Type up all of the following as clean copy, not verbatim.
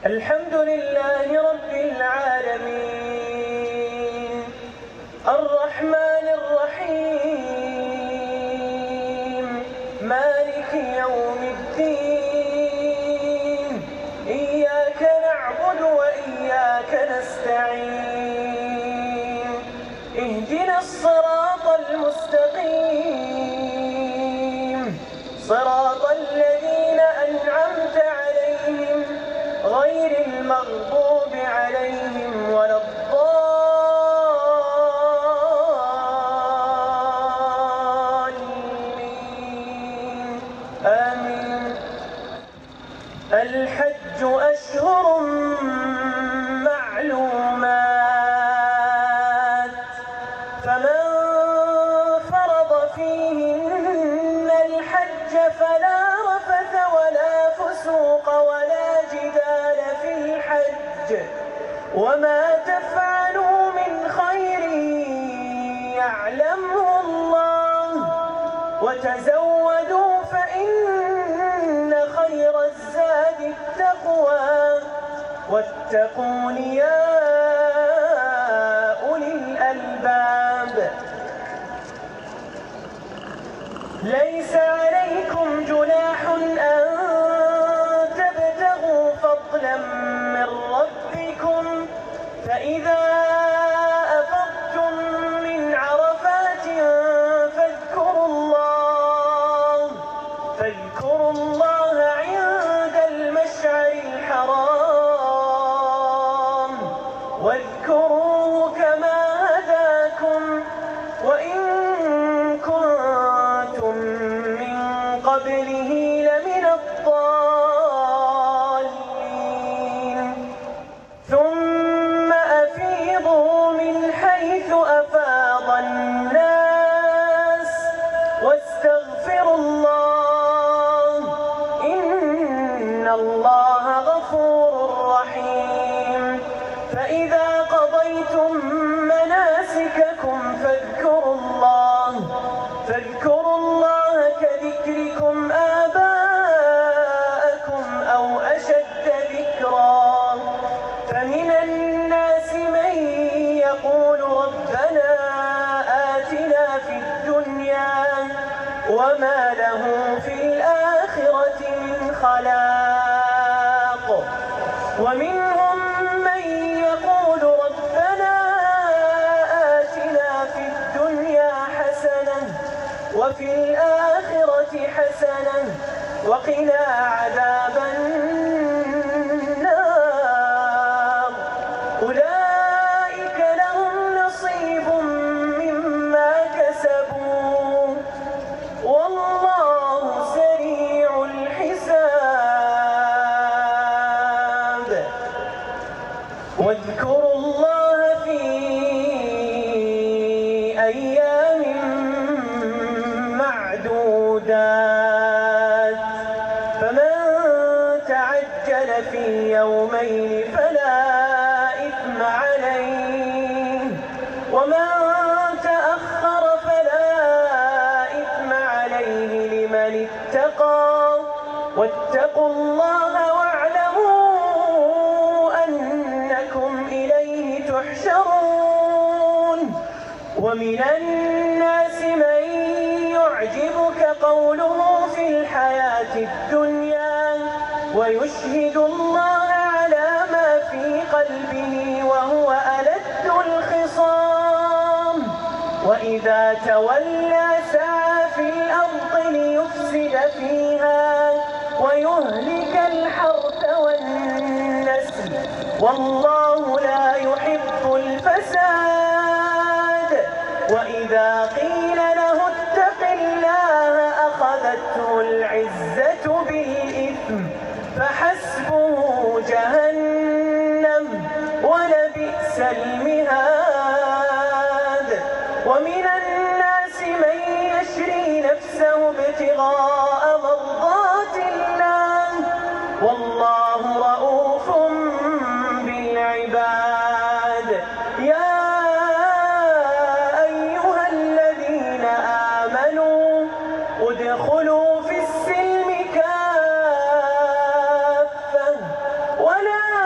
الحمد لله رب العالمين الرحمن الرحيم مالك يوم الدين إياك نعبد وإياك نستعين اهدنا الصراط المستقيم صراط الذين أنعمت عليهم غير المغضوب عليهم ولا الضالين آمين. الحج أشهر معلومات فمن فرض فيهن الحج فلا رفث ولا فسوق ولا جدال في الحج وما تفعلوا من خير يعلمه الله وتزودوا فإن خير الزاد التقوى واتقون يا أولي الألباب. ليس عليكم جناح أن تبتغوا فضلا من ربكم فإذا أفضتم من عرفات فاذكروا الله عند المشعر الحرام واذكروه كما هداكم وإن كنتم من قبله لمن الضالين. ثم أفيضوا من حيث أفاض الناس واستغفروا الله إن الله غفور رحيم. فإذا قضيتم مناسككم فاذكروا الله كذكركم آباءكم أو أشد ذكرا. فمن الناس من يقول ربنا آتنا في الدنيا وما له في الآخرة من خلاق ومنهم من يقول ربنا آتنا في الدنيا حسنة وفي الآخرة حسنة وقنا عذاب النار. أولئك لهم نصيب مما كسبوا والله سريع الحساب. واذكروا الله في أيام معدودات فمن تعجل في يومين فلا إثم عليه ومن تأخر فلا إثم عليه لمن اتقى واتقوا الله واعلموا أنكم إليه تحشرون. ومن الناس من يعجبك قوله في الحياة الدنيا ويشهد الله على ما في قلبه وهو ألد الخصام وإذا تولى سعى في الأرض ليفسد فيها ويهلك الحرث والنسل والله لا يحب الفساد. وإذا قيل له اتق الله أخذته العزة بالإثم فحسبه جهنم ولبئس المهاد. ومن الناس من يشري نفسه ابتغاء مرضات الله والله رؤوف بالعباد. يا أيها الذين آمنوا ادخلوا في السلم كافة ولا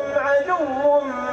عدو